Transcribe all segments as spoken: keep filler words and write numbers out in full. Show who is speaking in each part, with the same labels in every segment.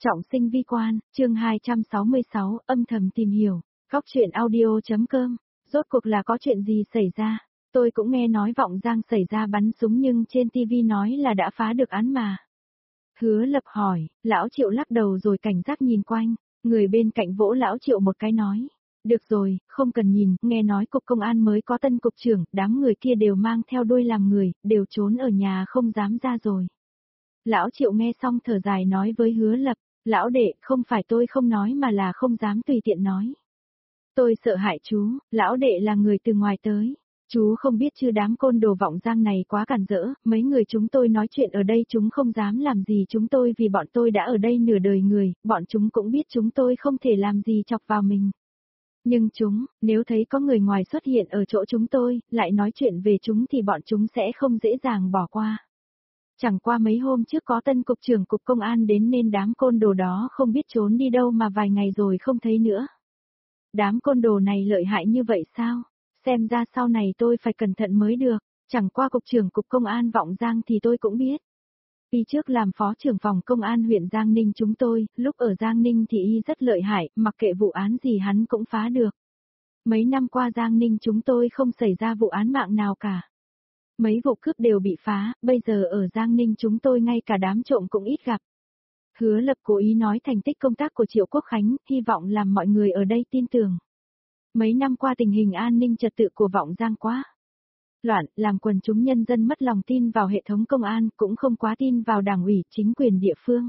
Speaker 1: Trọng sinh vi quan, chương hai trăm sáu mươi sáu, âm thầm tìm hiểu, góc truyện audio.com, rốt cuộc là có chuyện gì xảy ra, tôi cũng nghe nói Vọng Giang xảy ra bắn súng nhưng trên tivi nói là đã phá được án mà. Hứa Lập hỏi, lão Triệu lắc đầu rồi cảnh giác nhìn quanh, người bên cạnh vỗ lão Triệu một cái nói. Được rồi, không cần nhìn, nghe nói cục công an mới có tân cục trưởng, đám người kia đều mang theo đuôi làm người, đều trốn ở nhà không dám ra rồi. Lão Triệu nghe xong thở dài nói với Hứa Lập, lão đệ, không phải tôi không nói mà là không dám tùy tiện nói. Tôi sợ hại chú, lão đệ là người từ ngoài tới. Chú không biết chứ đám côn đồ Vọng Giang này quá cản rỡ, mấy người chúng tôi nói chuyện ở đây chúng không dám làm gì chúng tôi vì bọn tôi đã ở đây nửa đời người, bọn chúng cũng biết chúng tôi không thể làm gì chọc vào mình. Nhưng chúng, nếu thấy có người ngoài xuất hiện ở chỗ chúng tôi, lại nói chuyện về chúng thì bọn chúng sẽ không dễ dàng bỏ qua. Chẳng qua mấy hôm trước có tân cục trưởng cục công an đến nên đám côn đồ đó không biết trốn đi đâu mà vài ngày rồi không thấy nữa. Đám côn đồ này lợi hại như vậy sao? Xem ra sau này tôi phải cẩn thận mới được, chẳng qua cục trưởng cục công an Vọng Giang thì tôi cũng biết. Y trước làm phó trưởng phòng công an huyện Giang Ninh chúng tôi, lúc ở Giang Ninh thì y rất lợi hại, mặc kệ vụ án gì hắn cũng phá được. Mấy năm qua Giang Ninh chúng tôi không xảy ra vụ án mạng nào cả. Mấy vụ cướp đều bị phá, bây giờ ở Giang Ninh chúng tôi ngay cả đám trộm cũng ít gặp. Hứa Lập cố ý nói thành tích công tác của Triệu Quốc Khánh, hy vọng làm mọi người ở đây tin tưởng. Mấy năm qua tình hình an ninh trật tự của Vọng Giang quá loạn, làm quần chúng nhân dân mất lòng tin vào hệ thống công an, cũng không quá tin vào đảng ủy, chính quyền địa phương.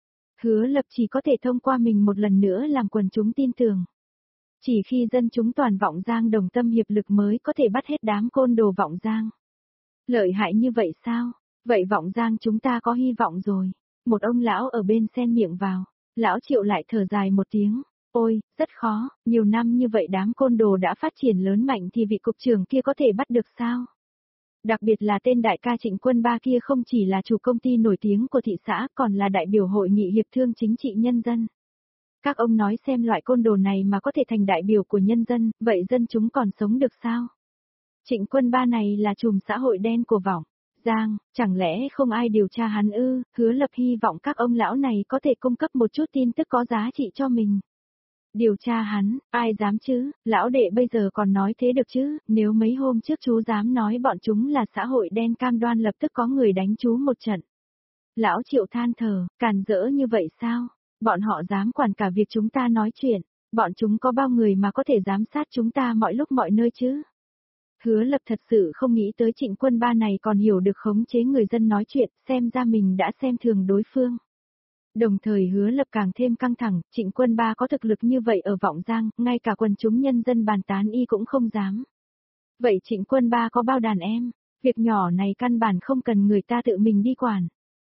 Speaker 1: Hứa Lập chỉ có thể thông qua mình một lần nữa làm quần chúng tin tưởng. Chỉ khi dân chúng toàn Vọng Giang đồng tâm hiệp lực mới có thể bắt hết đám côn đồ Vọng Giang. Lợi hại như vậy sao? Vậy Vọng Giang chúng ta có hy vọng rồi. Một ông lão ở bên xen miệng vào. Lão Triệu lại thở dài một tiếng. Ôi, rất khó, nhiều năm như vậy đám côn đồ đã phát triển lớn mạnh thì vị cục trưởng kia có thể bắt được sao? Đặc biệt là tên đại ca Trịnh Quân Ba kia không chỉ là chủ công ty nổi tiếng của thị xã còn là đại biểu hội nghị hiệp thương chính trị nhân dân. Các ông nói xem loại côn đồ này mà có thể thành đại biểu của nhân dân, vậy dân chúng còn sống được sao? Trịnh Quân Ba này là trùm xã hội đen của Vọng Giang, chẳng lẽ không ai điều tra hắn ư? Hứa Lập hy vọng các ông lão này có thể cung cấp một chút tin tức có giá trị cho mình. Điều tra hắn, ai dám chứ, lão đệ bây giờ còn nói thế được chứ, nếu mấy hôm trước chú dám nói bọn chúng là xã hội đen cam đoan lập tức có người đánh chú một trận. Lão Triệu than thở, càn rỡ như vậy sao, bọn họ dám quản cả việc chúng ta nói chuyện, bọn chúng có bao người mà có thể giám sát chúng ta mọi lúc mọi nơi chứ. Hứa Lập thật sự không nghĩ tới Trịnh Quân Ba này còn hiểu được khống chế người dân nói chuyện, xem ra mình đã xem thường đối phương. Đồng thời Hứa Lập càng thêm căng thẳng, Trịnh Quân Ba có thực lực như vậy ở Vọng Giang, ngay cả quần chúng nhân dân bàn tán y cũng không dám. Vậy Trịnh Quân Ba có bao đàn em, việc nhỏ này căn bản không cần người ta tự mình đi quản.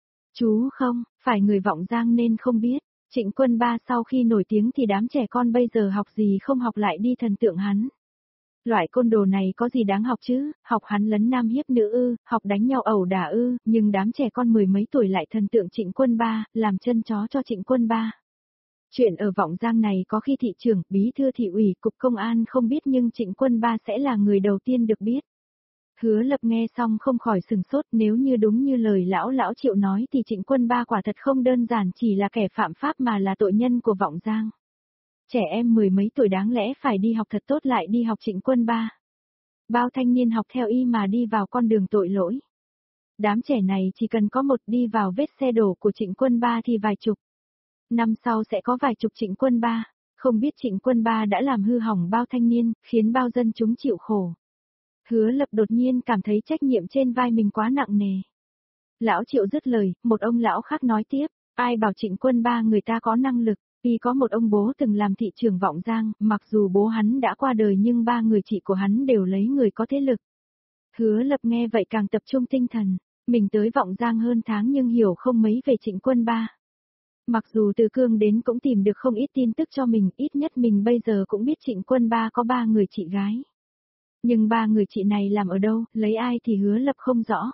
Speaker 1: Chú không, phải người Vọng Giang nên không biết, Trịnh Quân Ba sau khi nổi tiếng thì đám trẻ con bây giờ học gì không học lại đi thần tượng hắn. Loại côn đồ này có gì đáng học chứ, học hắn lấn nam hiếp nữ ư, học đánh nhau ẩu đả ư, nhưng đám trẻ con mười mấy tuổi lại thần tượng Trịnh Quân Ba, làm chân chó cho Trịnh Quân Ba. Chuyện ở Vọng Giang này có khi thị trưởng, bí thư thị ủy, cục công an không biết nhưng Trịnh Quân Ba sẽ là người đầu tiên được biết. Hứa Lập nghe xong không khỏi sừng sốt, nếu như đúng như lời lão lão Triệu nói thì Trịnh Quân Ba quả thật không đơn giản chỉ là kẻ phạm pháp mà là tội nhân của Vọng Giang. Trẻ em mười mấy tuổi đáng lẽ phải đi học thật tốt lại đi học Trịnh Quân Ba. Bao thanh niên học theo y mà đi vào con đường tội lỗi. Đám trẻ này chỉ cần có một đi vào vết xe đổ của Trịnh Quân Ba thì vài chục. Năm sau sẽ có vài chục Trịnh Quân Ba, không biết Trịnh Quân Ba đã làm hư hỏng bao thanh niên, khiến bao dân chúng chịu khổ. Hứa Lập đột nhiên cảm thấy trách nhiệm trên vai mình quá nặng nề. Lão Triệu dứt lời, một ông lão khác nói tiếp, ai bảo Trịnh Quân Ba người ta có năng lực. Vì có một ông bố từng làm thị trưởng Vọng Giang, mặc dù bố hắn đã qua đời nhưng ba người chị của hắn đều lấy người có thế lực. Hứa Lập nghe vậy càng tập trung tinh thần, mình tới Vọng Giang hơn tháng nhưng hiểu không mấy về Trịnh Quân Ba. Mặc dù từ Cương đến cũng tìm được không ít tin tức cho mình, ít nhất mình bây giờ cũng biết Trịnh Quân Ba có ba người chị gái. Nhưng ba người chị này làm ở đâu, lấy ai thì Hứa Lập không rõ.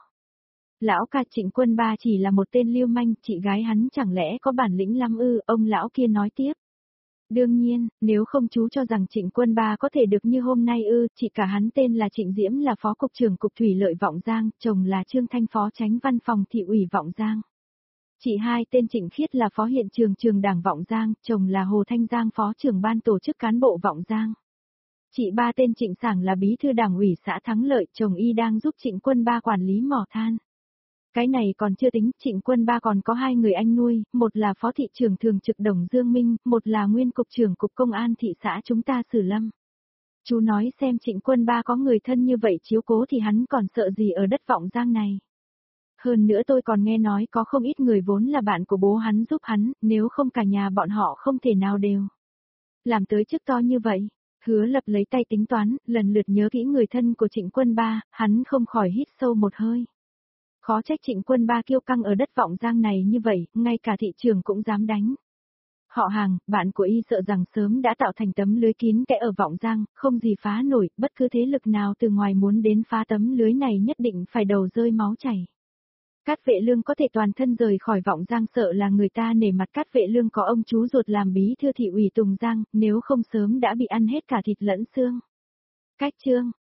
Speaker 1: Lão ca Trịnh Quân Ba chỉ là một tên lưu manh, chị gái hắn chẳng lẽ có bản lĩnh lắm ư, ông lão kia nói tiếp. Đương nhiên, nếu không chú cho rằng Trịnh Quân Ba có thể được như hôm nay ư, chị cả hắn tên là Trịnh Diễm là phó cục trưởng cục thủy lợi Vọng Giang, chồng là Trương Thanh phó chánh văn phòng thị ủy Vọng Giang. Chị hai tên Trịnh Khiết là phó hiện trường trường đảng Vọng Giang, chồng là Hồ Thanh Giang phó trưởng ban tổ chức cán bộ Vọng Giang. Chị ba tên Trịnh Sảng là bí thư đảng ủy xã Thắng Lợi, chồng y đang giúp Trịnh Quân Ba quản lý mỏ than. Cái này còn chưa tính, Trịnh Quân Ba còn có hai người anh nuôi, một là phó thị trưởng thường trực Đồng Dương Minh, một là nguyên cục trưởng cục công an thị xã chúng ta Sử Lâm. Chú nói xem Trịnh Quân Ba có người thân như vậy chiếu cố thì hắn còn sợ gì ở đất Vọng Giang này. Hơn nữa tôi còn nghe nói có không ít người vốn là bạn của bố hắn giúp hắn, nếu không cả nhà bọn họ không thể nào đều làm tới chức to như vậy. Hứa Lập lấy tay tính toán, lần lượt nhớ kỹ người thân của Trịnh Quân Ba, hắn không khỏi hít sâu một hơi. Khó trách Trịnh Quân Ba kiêu căng ở đất Vọng Giang này như vậy, ngay cả thị trường cũng dám đánh. Họ Hàng, bạn của y sợ rằng sớm đã tạo thành tấm lưới kín kẽ ở Vọng Giang, không gì phá nổi, bất cứ thế lực nào từ ngoài muốn đến phá tấm lưới này nhất định phải đầu rơi máu chảy. Cát Vệ Lương có thể toàn thân rời khỏi Vọng Giang sợ là người ta nể mặt Cát Vệ Lương có ông chú ruột làm bí thư thị ủy Tùng Giang, nếu không sớm đã bị ăn hết cả thịt lẫn xương. Cách chương